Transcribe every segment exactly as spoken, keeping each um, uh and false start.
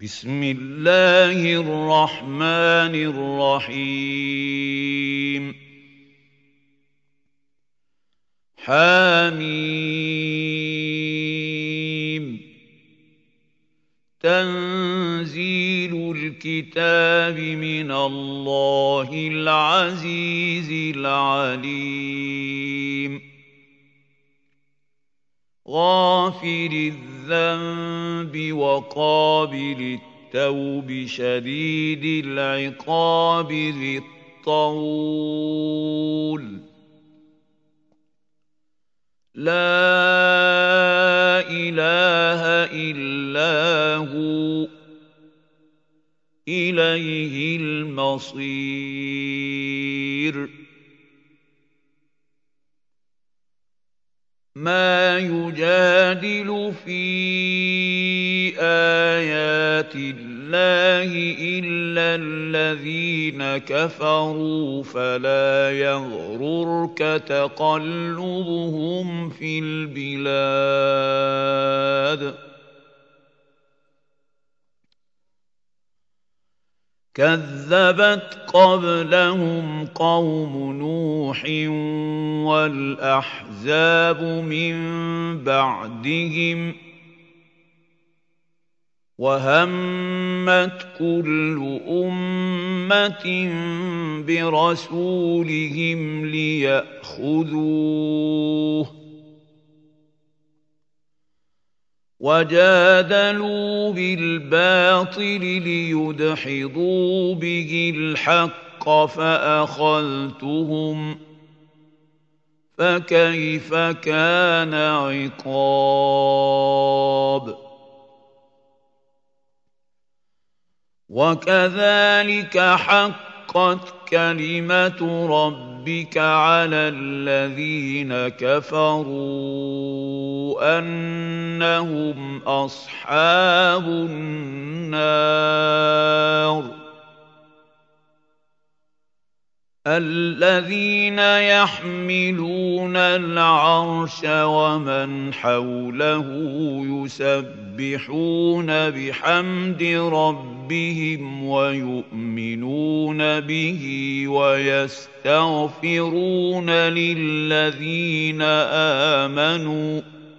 بسم الله الرحمن الرحيم حميم تنزيل الكتاب من الله العزيز العليم غافر الذنب وقابل التوب شديد العقاب ذي الطول لا إله إلا هو إليه المصير ما يجادل في آيات الله إلا الذين كفروا فلا يغررك تقلبهم في البلاد كذبت قبلهم قوم نوح والأحزاب من بعدهم وهمت كل أمة برسولهم ليأخذوه وجادلوا بالباطل ليدحضوا به الحق فأخذتهم فكيف كان عقاب وكذلك حقت كلمة ربك على الذين كفروا أنهم أصحاب النار الذين يحملون العرش ومن حوله يسبحون بحمد ربهم ويؤمنون به ويستغفرون للذين آمنوا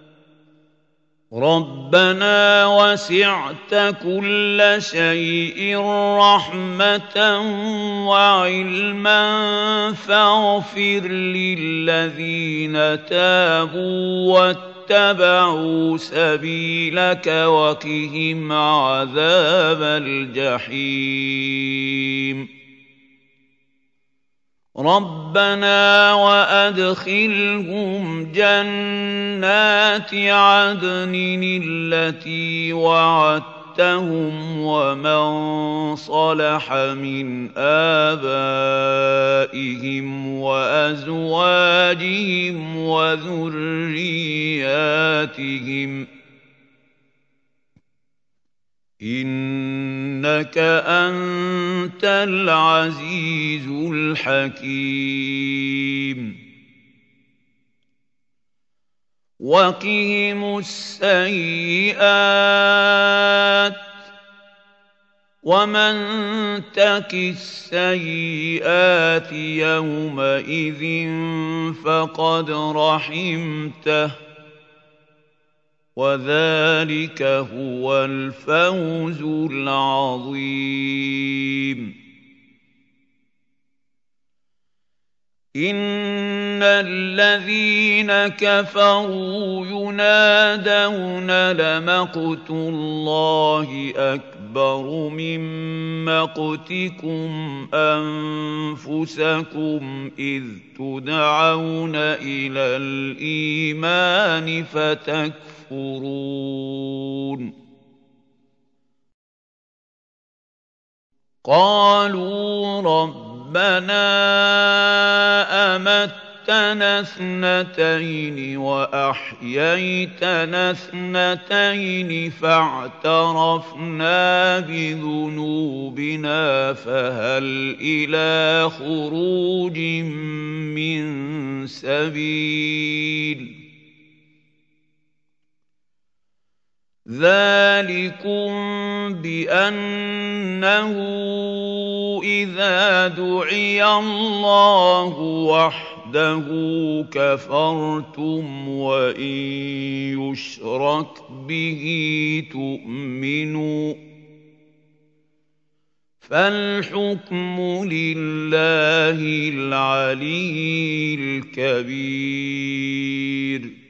ربنا وسعت كل شيء رحمة وعلما فاغفر للذين تابوا واتبعوا سبيلك وقهم عذاب الجحيم ربنا وأدخلهم جنات عدن التي وعدتهم ومن صلح من آبائهم وأزواجهم وذرياتهم إنك أنت العزيز الحكيم وقهم السيئات ومن تك السيئات يومئذ فقد رحمته وذلك هو الفوز العظيم إن الذين كفروا ينادون لمقت الله أكبر من مقتكم أنفسكم إذ تدعون إلى الإيمان فتكفرون قالوا ربنا أمتنا اثنتين وأحييتنا اثنتين فاعترفنا بذنوبنا فهل إلى خروج من سبيل ذَٰلِكُم بِأَنَّهُ إِذَا دُعِيَ اللَّهُ وَحْدَهُ كَفَرْتُمْ وَإِن يُشْرَكْ بِهِ تُؤْمِنُوا ۚ فَالْحُكْمُ لِلَّهِ الْعَلِيِّ الْكَبِيرِ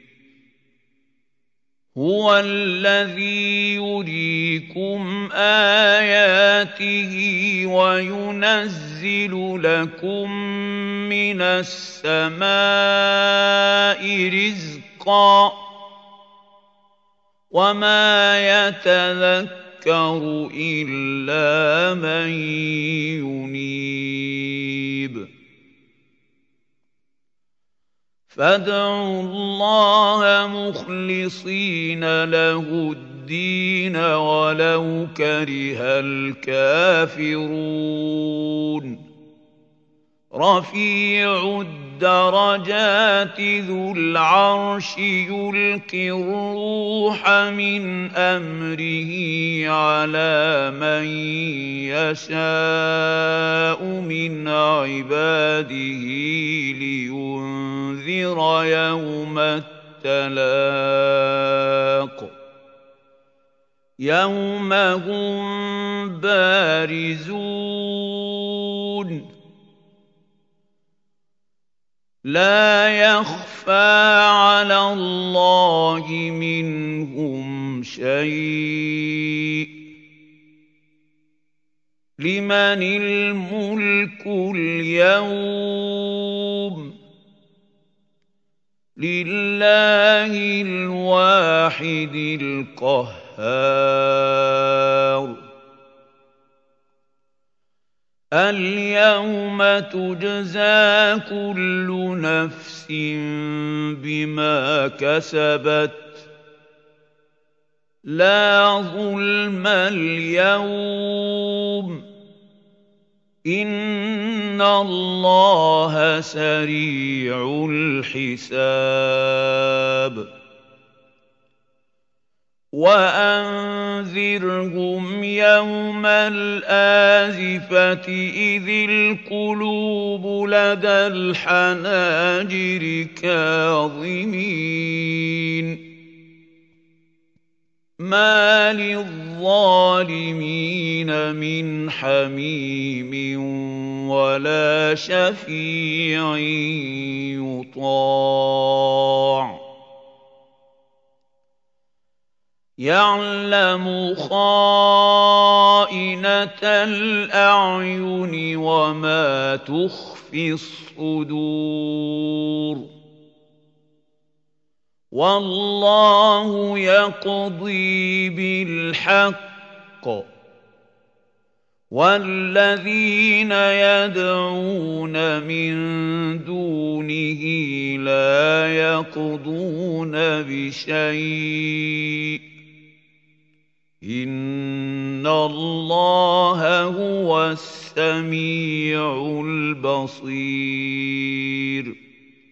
هُوَ الَّذِي يُرِيكُمْ آيَاتِهِ وَيُنَزِّلُ لَكُم مِّنَ السَّمَاءِ رِزْقًا ۚ وَمَا يَتَذَكَّرُ إِلَّا مَن يُنِيبُ فَادْعُوا اللَّهَ مُخْلِصِينَ لَهُ الدِّينَ وَلَوْ كَرِهَ الْكَافِرُونَ رَفِيعُ الدَّرَجَاتِ ذُو الْعَرْشِ يُلْقِي الرُّوحَ مِنْ أَمْرِهِ عَلَىٰ مَن يَشَاءُ مِنْ عِبَادِهِ لِيُنذِرَ يَوْمَ التَّلَاقِ يَوْمَ هُم بَارِزُونَ لَا يَخْفَىٰ عَلَى اللَّهِ مِنْهُمْ شَيْءٌ ۚ لِمَنِ الْمُلْكُ الْيَوْمَ ۖ لِلَّهِ الْوَاحِدِ الْقَهَّارِ الْيَوْمَ تُجْزَىٰ كُلُّ نَفْسٍ بِمَا كَسَبَتْ ۚ لَا ظُلْمَ الْيَوْمَ ۚ إِنَّ اللَّهَ سَرِيعُ الْحِسَابِ وَأَنذِرْهُمْ يَوْمَ الْآزِفَةِ إِذِ الْقُلُوبُ لَدَى الْحَنَاجِرِ كَاظِمِينَ مَا لِلظَّالِمِينَ مِنْ حَمِيمٍ وَلَا شَفِيعٍ يُطَاعُ يَعْلَمُ خَائِنَةَ الْأَعْيُنِ وَمَا تُخْفِي الصُّدُورُ وَاللَّهُ يَقْضِي بِالْحَقِّ ۖ وَالَّذِينَ يَدْعُونَ مِن دُونِهِ لَا يَقْضُونَ بِشَيْءٍ ۗ إِنَّ اللَّهَ هُوَ السَّمِيعُ الْبَصِيرُ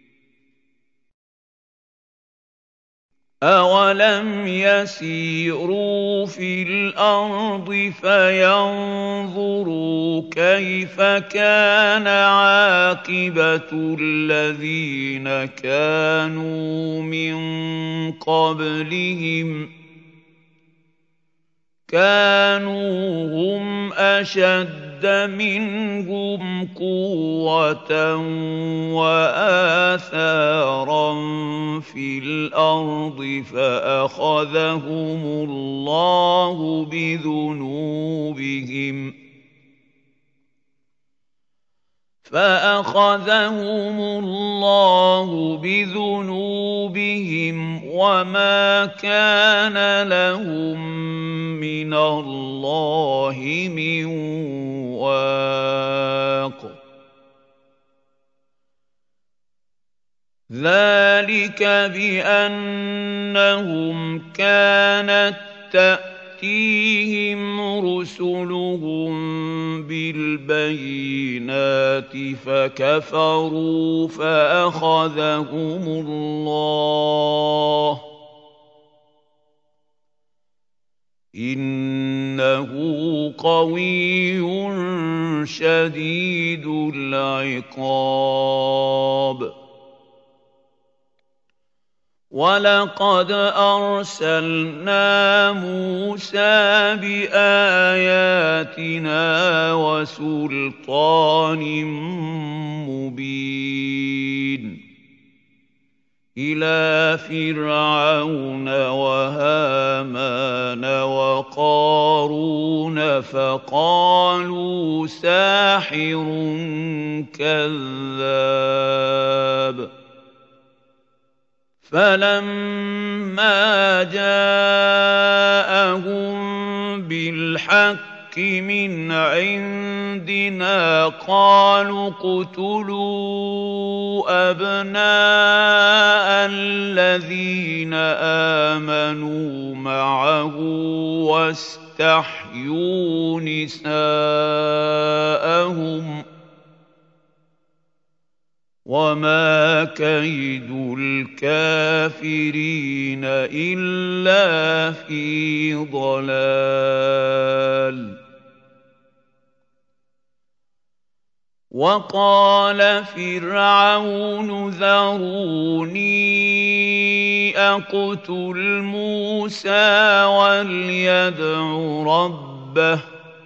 أَوَلَمْ يَسِيرُوا فِي الْأَرْضِ فَيَنظُرُوا كَيْفَ كَانَ عَاقِبَةُ الَّذِينَ كَانُوا مِن قَبْلِهِمْ ۚ كَانُوا هُمْ أَشَدَّ مِنْهُمْ قُوَّةً وَآثَارًا فِي الْأَرْضِ فَأَخَذَهُمُ اللَّهُ بِذُنُوبِهِمْ فَأَخَذَهُمُ اللَّهُ بِذُنُوبِهِمْ وَمَا كَانَ لَهُم مِّنَ اللَّهِ مِن وَاقٍ ذَلِكَ بِأَنَّهُمْ كَانَت تَّأْتِيهِمْ رُسُلُهُم بِالْبَيِّنَاتِ فَكَفَرُوا فَأَخَذَهُمُ اللَّهُ ۚ إِنَّهُ قَوِيٌّ شَدِيدُ الْعِقَابِ وَلَقَدْ أَرْسَلْنَا مُوسَىٰ بِآيَاتِنَا وَسُلْطَانٍ مُّبِينٍ إِلَىٰ فِرْعَوْنَ وَهَامَانَ وَقَارُونَ فَقَالُوا سَاحِرٌ كَذَّابٌ فَلَمَّا جَاءَهُم بِالْحَقِّ مِنْ عِندِنَا قَالُوا اقْتُلُوا أَبْنَاءَ الَّذِينَ آمَنُوا مَعَهُ وَاسْتَحْيُوا نِسَاءَهُمْ ۚ وَمَا كَيْدُ الْكَافِرِينَ إِلَّا فِي ضَلَالٍ وَقَالَ فِرْعَوْنُ ذَرُونِي أَقْتُلْ مُوسَىٰ وَلْيَدْعُ رَبَّهُ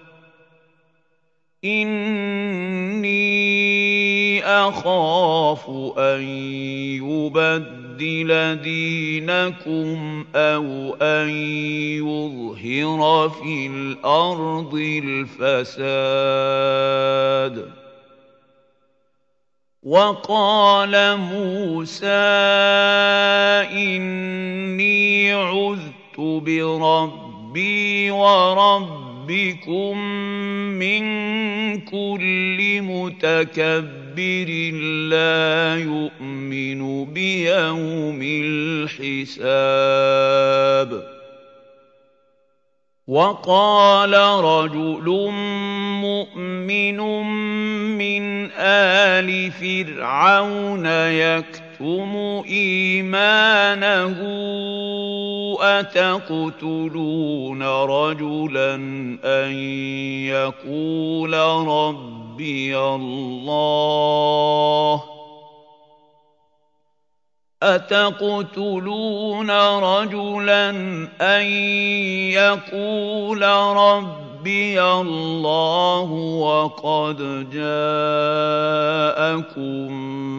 إِنِّي أَخَافُ أَن يُبَدِّلَ دِينَكُمْ أَوْ أَن يُظْهِرَ فِي الْأَرْضِ الْفَسَادَ وَقَالَ مُوسَىٰ إِنِّي عُذْتُ بِرَبِّي وَرَبِّكُم مِّن كُلِّ مُتَكَبِّرٍ لَّا يُؤْمِنُ بِيَوْمِ الْحِسَابِ وَقَالَ رَجُلٌ مُّؤْمِنٌ مِّنْ آلِ فِرْعَوْنَ يَكْتُمُ إِيمَانَهُ أَتَقْتُلُونَ رَجُلًا أَن يَقُولَ رَبِّيَ اللَّهُ أَتَقْتُلُونَ رَجُلًا أَن يَقُولَ رَبِّيَ اللَّهُ وَقَدْ جَاءَكُم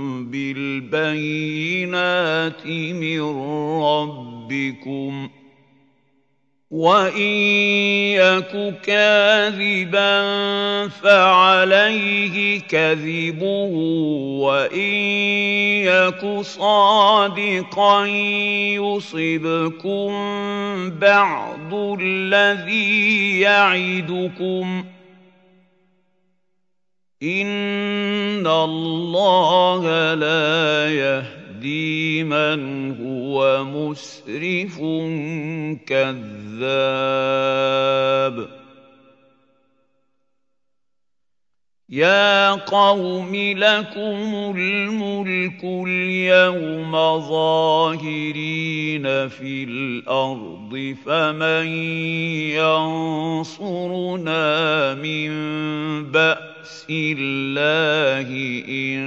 بِالْبَيِّنَاتِ مِن رَّبِّكُمْ ۖ وَإِن يَكُ كَاذِبًا فَعَلَيْهِ كَذِبُهُ وَإِن يَكُ صَادِقًا يُصِبْكُم بَعْضُ الَّذِي يَعِدُكُمْ ۖ إِنَّ اللَّهَ لَا يَهْدِي مَنْ هُوَ مُسْرِفٌ كَذَّابٌ يَا قَوْمِ لَكُمُ الْمُلْكُ الْيَوْمَ ظَاهِرِينَ فِي الْأَرْضِ فَمَن يَنصُرُنَا مِن بَأْسِ اللَّهِ إِن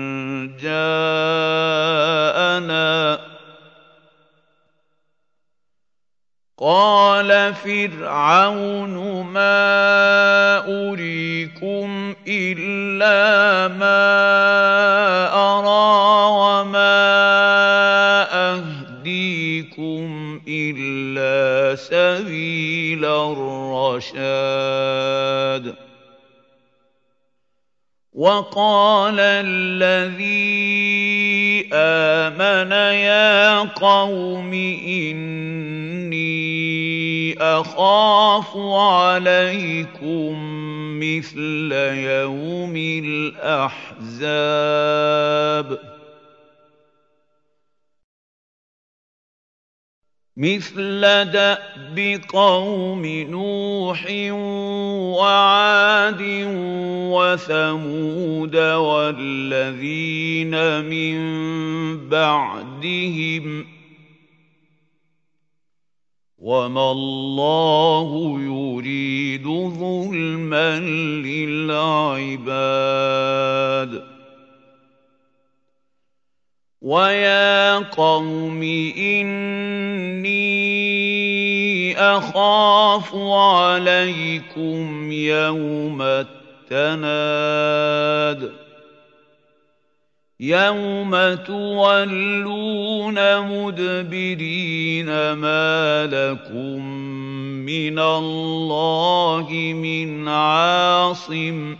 جَاءَنَا ۚ قَالَ فِرْعَوْنُ مَا أُرِيكُمْ إِلَّا مَا أَرَىٰ وَمَا أَهْدِيكُمْ إِلَّا سَبِيلَ الرَّشَادِ وَقَالَ الَّذِي آمَنَ يَا قَوْمِ إِنِّي أَخَافُ عَلَيْكُم مِّثْلَ يَوْمِ الْأَحْزَابِ مِثْلَ دَأْبِ قَوْمِ نُوحٍ وَعَادٍ وَثَمُودَ وَالَّذِينَ مِن بَعْدِهِمْ ۚ وَمَا اللَّهُ يُرِيدُ ظُلْمًا لِّلْعِبَادِ وَيَا قَوْمِ إِنِّي أَخَافُ عَلَيْكُمْ يَوْمَ التَّنَادِ يَوْمَ تُوَلُّونَ مُدْبِرِينَ مَا لَكُم مِّنَ اللَّهِ مِنْ عَاصِمٍ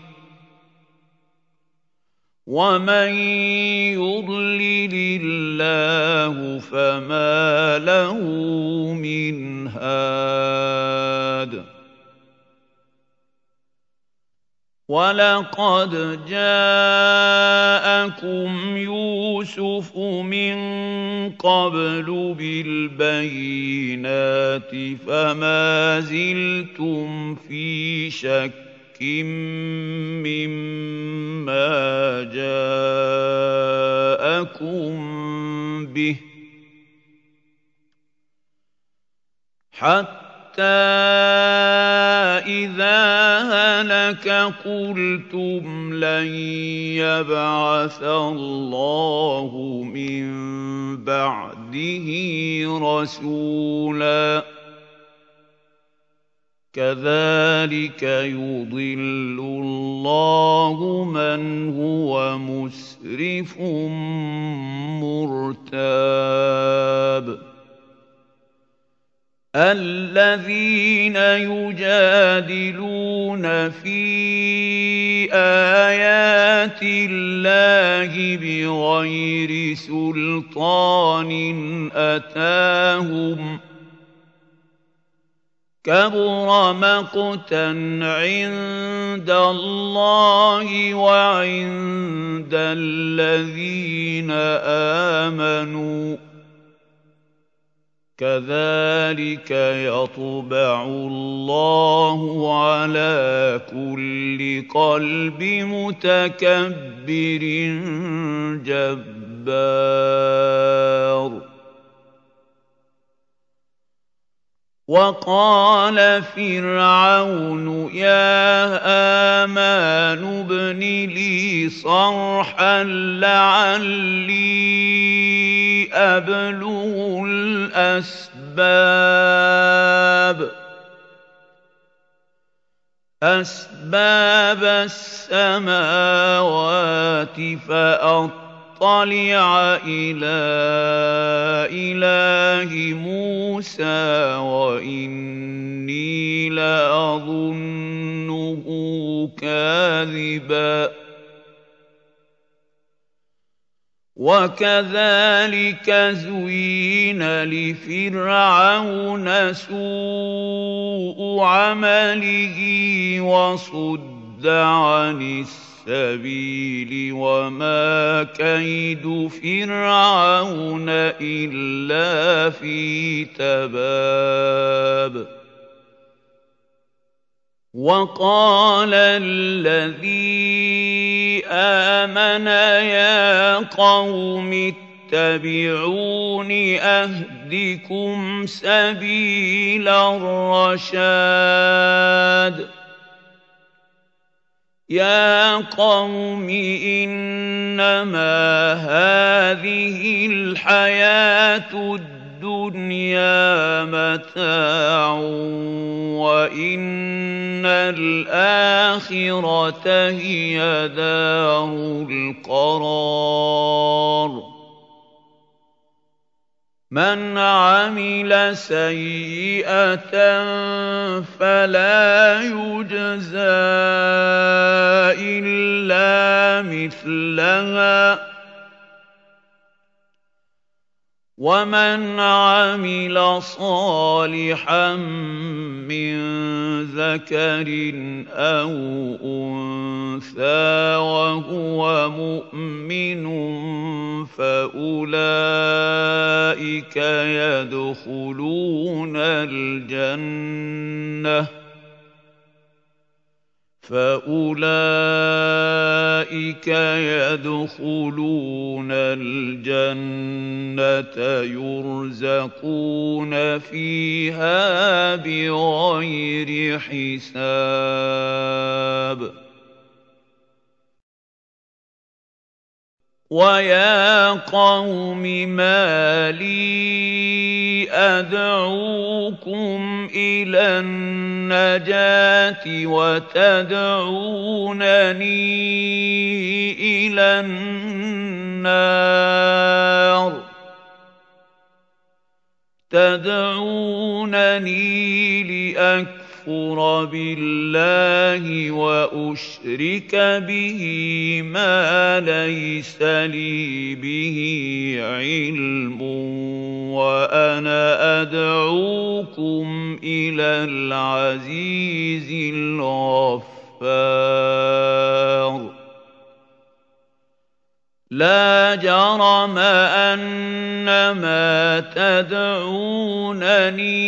وَمَن يُضْلِلِ اللَّهُ فَمَا لَهُ مِنْ هَادٍ وَلَقَدْ جَاءَكُمْ يُوسُفُ مِن قَبْلُ بِالْبَيِّنَاتِ فَمَا زِلْتُمْ فِي شَكٍّ مِّمَّا جَاءَكُم بِهِ حَتَّىٰ إِذَا هَلَكَ قُلْتُمْ لَن يَبْعَثَ اللَّهُ مِن بَعْدِهِ رَسُولًا كَذَٰلِكَ يُضِلُّ اللَّهُ مَنْ هُوَ مُسْرِفٌ مُّرْتَابٌ الَّذِينَ يُجَادِلُونَ فِي آيَاتِ اللَّهِ بِغَيْرِ سُلْطَانٍ أَتَاهُمْ كَبُرَ مَقْتًا عِندَ اللَّهِ وَعِندَ الَّذِينَ آمَنُوا كَذَٰلِكَ يَطْبَعُ اللَّهُ عَلَىٰ كُلِّ قَلْبِ مُتَكَبِّرٍ جَبَّارٍ وَقَالَ فِرْعَوْنُ يَا هَامَانُ ابْنِ لِي صَرْحًا لَّعَلِّي أَبْلُغُ الْأَسْبَابَ أَسْبَابَ السَّمَاوَاتِ فَأَطَّلِعَ إِلَىٰ إِلَٰهِ مُوسَىٰ وَإِنِّي لَأَظُنُّهُ كَاذِبًا وَكَذَٰلِكَ زُيِّنَ لِفِرْعَوْنَ سُوءُ عَمَلِهِ وَصُدَّ عَنِ السَّبِيلِ وَمَا كَيْدُ فِرْعَوْنَ إِلَّا فِي تَبَابٍ وَقَالَ الَّذِي آمَنَ يَا قَوْمِ اتَّبِعُونِ أَهْدِكُمْ سَبِيلَ الرَّشَادِ يَا قَوْمِ إِنَّمَا هَٰذِهِ الْحَيَاةُ الدُّنْيَا مَتَاعٌ وَإِنَّ الْآخِرَةَ هِيَ دَارُ الْقَرَارِ مَنْ عَمِلَ سَيِّئَةً فَلَا يُجْزَىٰ إِلَّا مِثْلَهَا وَمَنْ عَمِلَ صَالِحًا مِّن ذَكَرٍ أَوْ أُنثَىٰ وَهُوَ مُؤْمِنٌ فَأُولَٰئِكَ يَدْخُلُونَ الْجَنَّةَ فَأُولَٰئِكَ أولئك يدخلون الجنة يرزقون فيها بغير حساب ويا قوم ما لي أدعوكم إلى النجاة وتدعونني إلى النار تدعونني لأكفر بالله وأشرك به ما ليس لي به علم وأنا أدعوكم إلى العزيز الغفار لا جرم أن ما تدعونني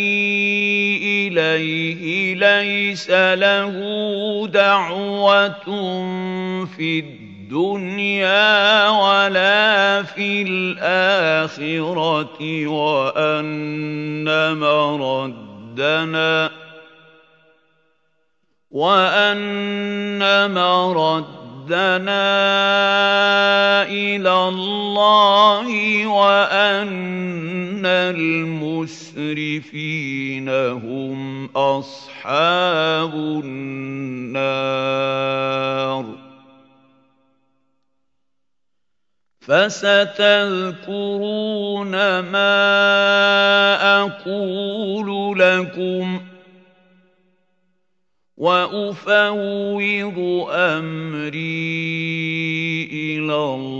إليه ليس له دعوة في الدنيا ولا في الآخرة وأن مردنا وأن مردنا دنا إلى الله وأن المسرفين هم أصحاب النار فستذكرون ما أقول لكم وأفوض أمري إلى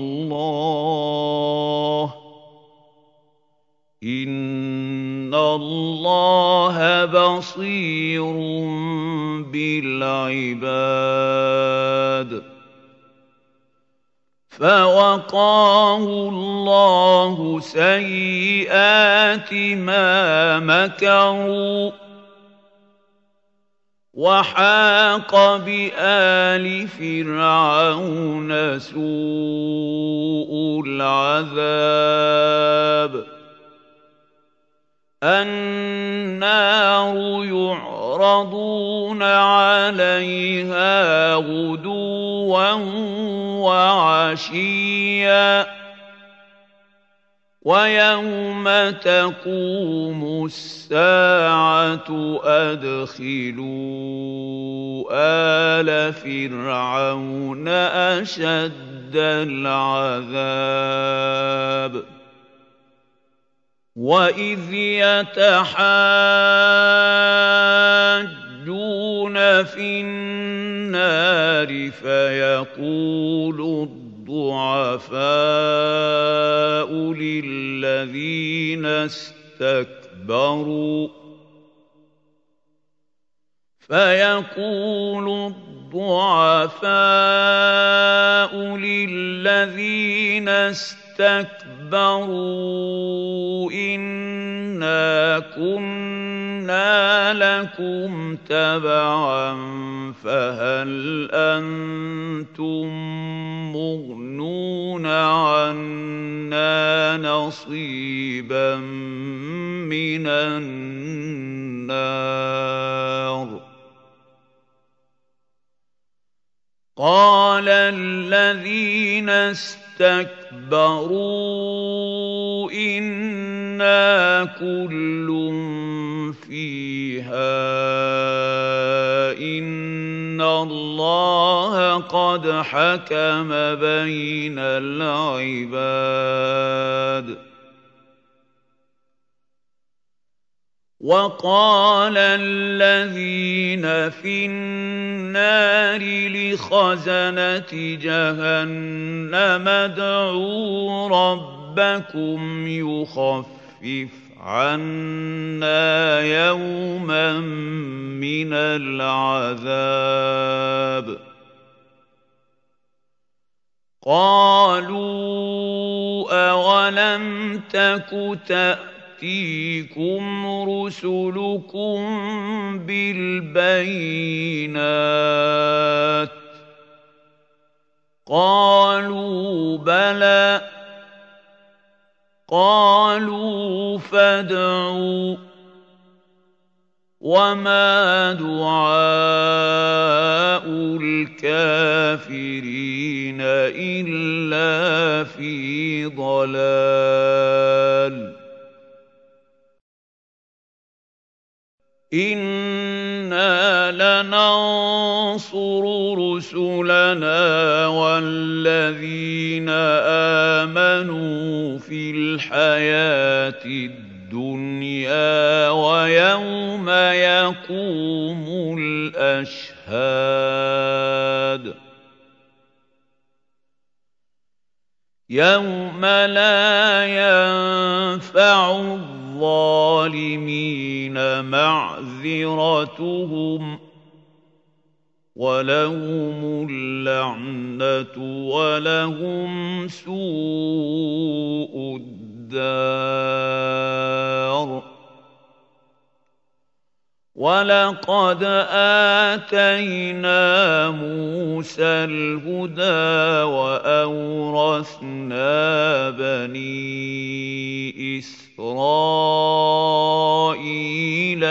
الله إن الله بصير بالعباد فوقاه الله سيئات ما مكروا وحاق بآل فرعون سوء العذاب النار يعرضون عليها غدوا وعشيا ويوم تقوم الساعة أدخلوا آل فرعون أشد العذاب وإذ يتحاجون في النار فيقول الضعفاء للذين استكبروا فيقول الضعفاء للذين اسْتَكْبَرُوا إِنَّا كُنَّا لَكُمْ تَبَعًا فَهَلْ أَنتُم مُّغْنُونَ عَنَّا نَصِيبًا مِّنَ النَّارِ قَالَ الَّذِينَ اسْتَكْبَرُوا إِنَّا كُلٌّ فِيهَا إِنَّ اللَّهَ قَدْ حَكَمَ بَيْنَ الْعِبَادِ وَقَالَ الَّذِينَ فِي النَّارِ لِخَزَنَةِ جَهَنَّمَ ادْعُوا رَبَّكُمْ يُخَفِّفْ عَنَّا يَوْمًا مِّنَ الْعَذَابِ قَالُوا أَوَلَمْ تَكُ تَأْتِيكُمْ رُسُلُكُم بِالْبَيِّنَاتِ قالوا بلى قالوا فادعوا وما دعاء الكافرين إلا في ضلال إنا لننصر رسلنا والذين آمنوا في الحياة الدنيا ويوم يقوم الأشهاد يوم لا ينفع الظالمين معذرتهم ولهم اللعنة ولهم سوء الدار ولقد آتينا موسى الهدى وأورثنا بني إسرائيل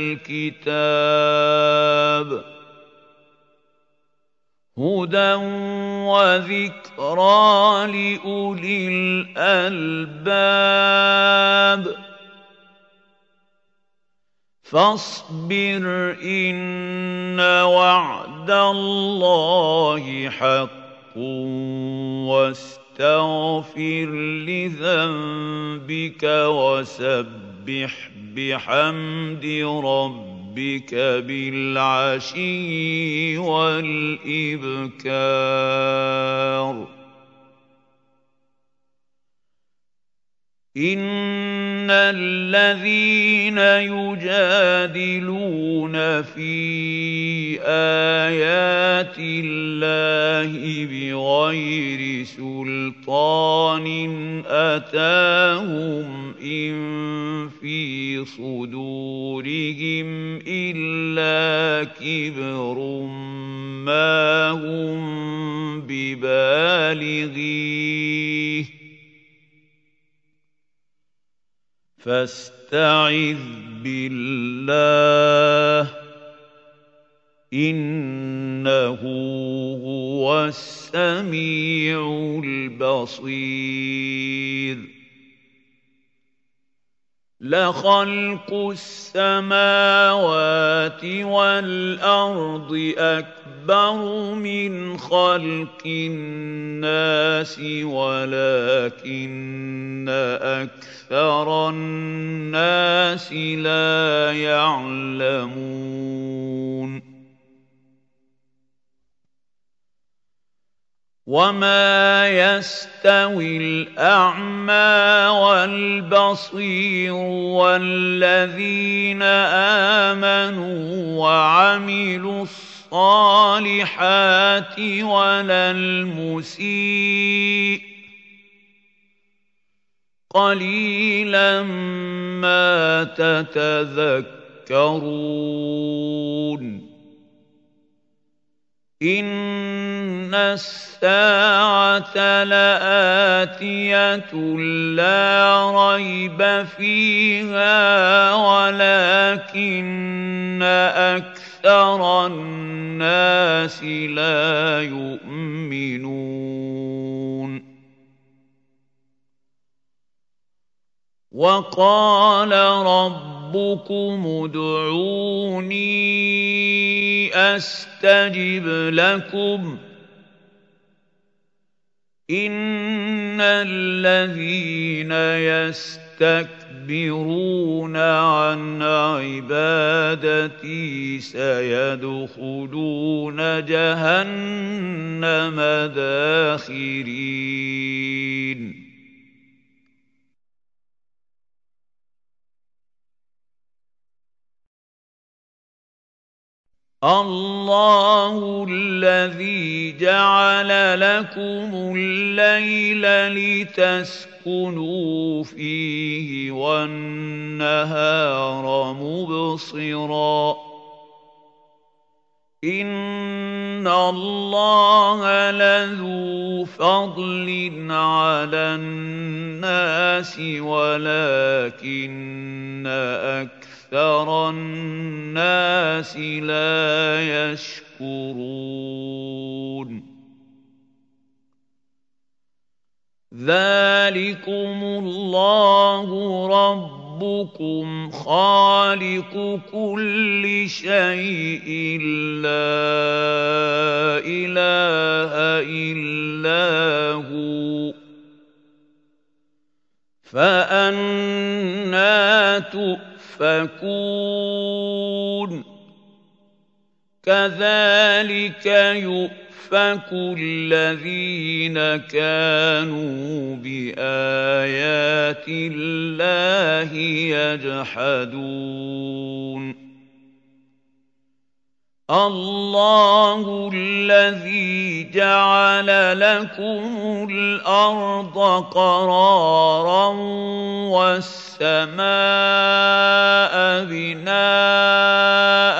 الكتاب هدى وذكرى لأولي الألباب فاصبر إن وعد الله حق واستغفر لذنبك وسبح بحمد ربك بالعشي والإبكار إن الذين يجادلون في آيات الله بغير سلطان أتاهم إن في صدورهم إلا كبر ما هم ببالغيه فاستعذ بالله إنه هو السميع البصير لخلق السماوات والأرض أكبر من خلق الناس ولكن أكثر الناس لا يعلمون وما يستوي الأعمى والبصير والذين آمنوا وعملوا الصالحات ولا المسيء قليلا ما تتذكرون إن الساعة لآتية لا ريب فيها ولكن أكثر الناس لا يؤمنون وقال ربكم ادعوني أستجب لكم إن الذين يستكبرون عن عبادتي سيدخلون جهنم داخرين الله الذي جعل لكم الليل لتسكنوا فيه والنهار مبصرا إِنَّ اللَّهَ لَذُو فَضْلٍ عَلَى النَّاسِ وَلَٰكِنَّ أَكْثَرَ النَّاسِ لَا يَشْكُرُونَ ذَٰلِكُمُ اللَّهُ رَبُّكُمْ خَالِقُ كُلِّ شَيْءٍ لَّا إِلَٰهَ إِلَّا هُوَ فَأَنَّىٰ تُؤْفَكُونَ كَذَٰلِكَ يُؤْفَكُ الَّذِينَ كَانُوا بِآيَاتِ اللَّهِ يَجْحَدُونَ اللَّهُ الَّذِي جَعَلَ لَكُمُ الْأَرْضَ قَرَارًا وَالسَّمَاءَ بِنَاءً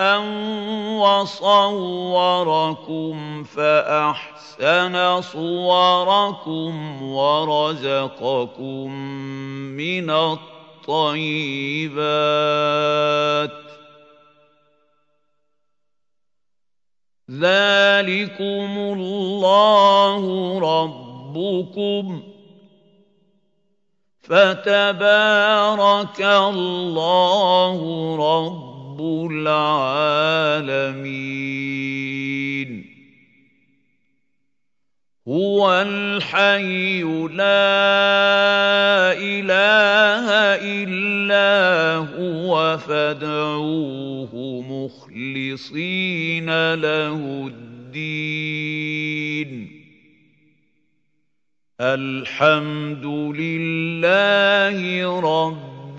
وَصَوَّرَكُمْ فَأَحْسَنَ صُوَرَكُمْ وَرَزَقَكُم مِّنَ الطَّيِّبَاتِ ذَٰلِكُمُ اللَّهُ رَبُّكُمْ فَتَبَارَكَ اللَّهُ رَبُّ الْعَالَمِينَ هُوَ الْحَيُّ لَا إِلَٰهَ إِلَّا هُوَ فَادْعُوهُ مُخْلِصِينَ لَهُ الدِّينَ الْحَمْدُ لِلَّهِ رَبِّ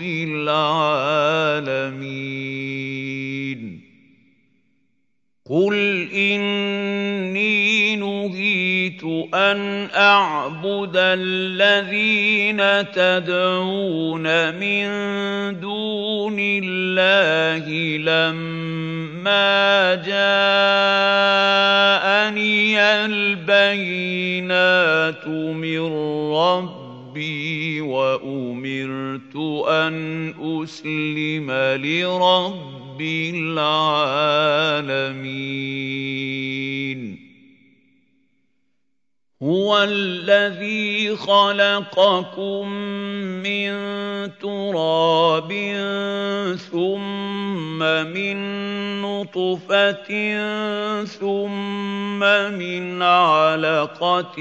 الْعَالَمِينَ قُلْ إِنِّي نُهِيتُ أَنْ أَعْبُدَ الَّذِينَ تَدْعُونَ مِن دُونِ اللَّهِ لَمَّا جَاءَنِيَ الْبَيِّنَاتُ مِن رَّبِّي وَأُمِرْتُ أَنْ أُسْلِمَ لِرَبِّ الْعَالَمِينَ هُوَ الَّذِي خَلَقَكُم مِّن تُرَابٍ ثُمَّ مِن نُّطْفَةٍ ثُمَّ مِنْ عَلَقَةٍ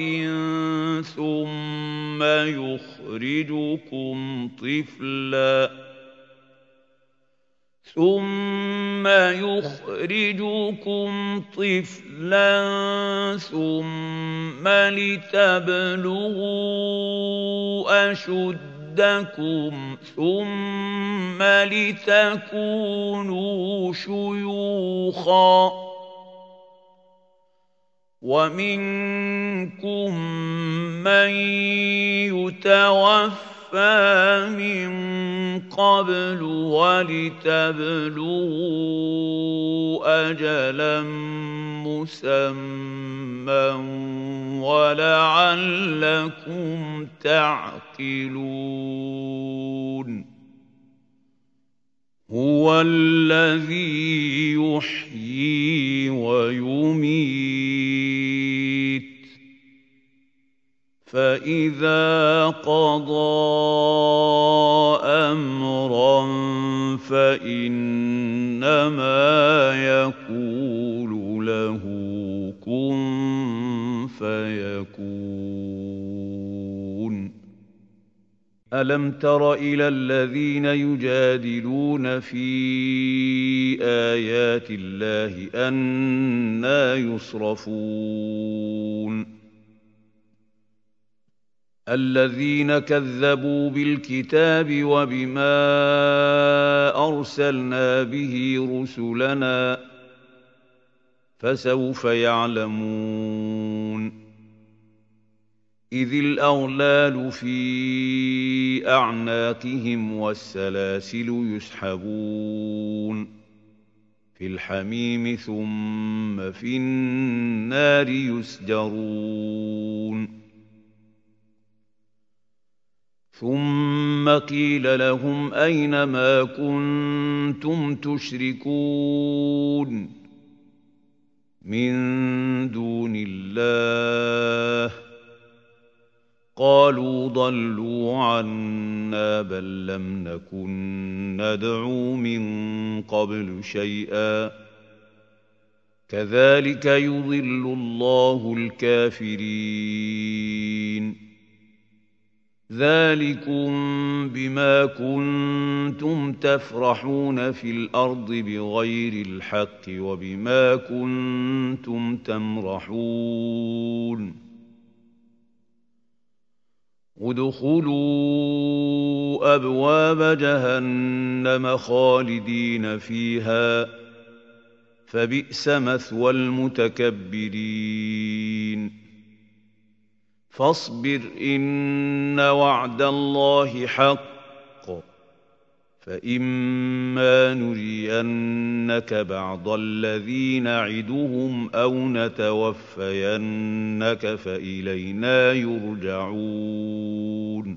ثُمَّ يُخْرِجُكُمْ طِفْلًا ثُمَّ يُخْرِجُكُمْ طِفْلًا ثُمَّ لِتَبْلُغُوا أَشُدَّكُمْ ثُمَّ لِتَكُونُوا شُيُوخًا وَمِنكُم مَّن يُتَوَفَّىٰ مِن قَبْلُ وَلِتَبْلُغُوا أَجَلًا مُّسَمًّى وَلَعَلَّكُمْ تَعْقِلُونَ هُوَ الَّذِي يُحْيِي وَيُمِيتُ فَإِذَا قَضَىٰ أَمْرًا فَإِنَّمَا يَقُولُ لَهُ كُن فَيَكُونُ أَلَمْ تَرَ إِلَى الَّذِينَ يُجَادِلُونَ فِي آيَاتِ اللَّهِ أَنَّىٰ يُصْرَفُونَ الَّذِينَ كَذَّبُوا بِالْكِتَابِ وَبِمَا أَرْسَلْنَا بِهِ رُسُلَنَا فَسَوْفَ يَعْلَمُونَ إِذِ الْأَغْلَالُ فِي أَعْنَاقِهِمْ وَالسَّلَاسِلُ يُسْحَبُونَ في الحميم ثم في النار يسجرون ثم قيل لهم أين ما كنتم تشركون من دون الله قالوا ضلوا عنا بل لم نكن ندعو من قبل شيئا كذلك يضل الله الكافرين ذلكم بما كنتم تفرحون في الأرض بغير الحق وبما كنتم تمرحون ادخلوا أبواب جهنم خالدين فيها فبئس مثوى المتكبرين فاصبر إن وعد الله حق فإما نرينك بعض الذي نعدهم أو نتوفينك فإلينا يرجعون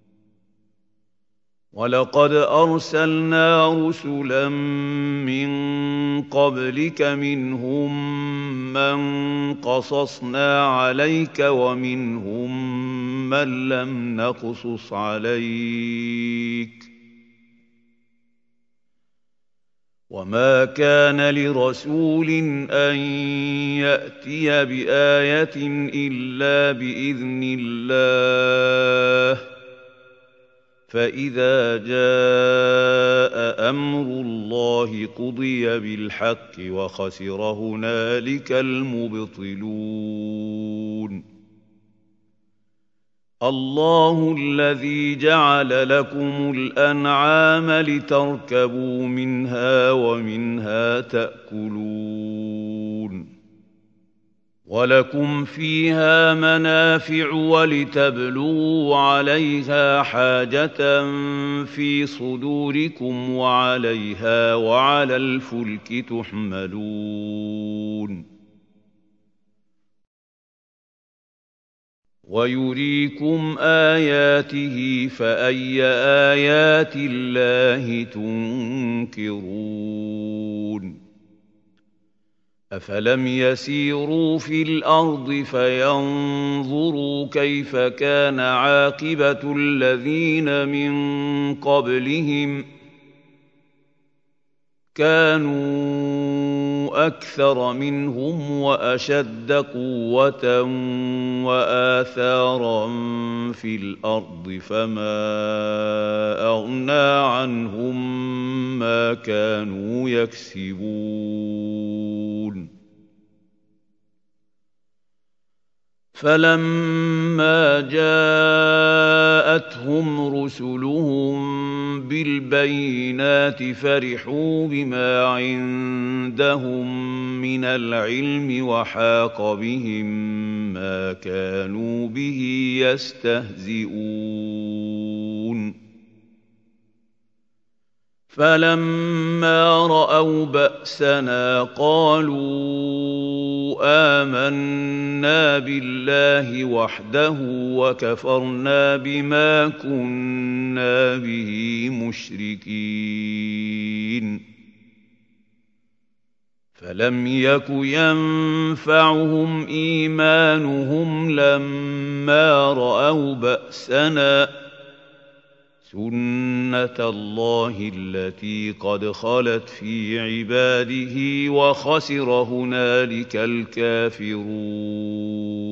ولقد أرسلنا رسلا من قبلك منهم من قصصنا عليك ومنهم من لم نقصص عليك وما كان لرسول أن يأتي بآية إلا بإذن الله فإذا جاء أمر الله قضي بالحق وخسر هنالك المبطلون الله الذي جعل لكم الأنعام لتركبوا منها ومنها تأكلون ولكم فيها منافع ولتبلغوا عليها حاجة في صدوركم وعليها وعلى الفلك تحملون ويريكم آياته فأي آيات الله تنكرون أفلم يسيروا في الأرض فينظروا كيف كان عاقبة الذين من قبلهم كانوا أكثر منهم وأشد قوة وآثارا في الأرض فما أغنى عنهم ما كانوا يكسبون فلما جاءتهم رسلهم بالبينات فرحوا بما عندهم من العلم وحاق بهم ما كانوا به يستهزئون فلما رأوا بأسنا قالوا آمنا بالله وحده وكفرنا بما كنا به مشركين فلم يك ينفعهم إيمانهم لما رأوا بأسنا سنة الله التي قد خلت في عباده وخسر هنالك الكافرون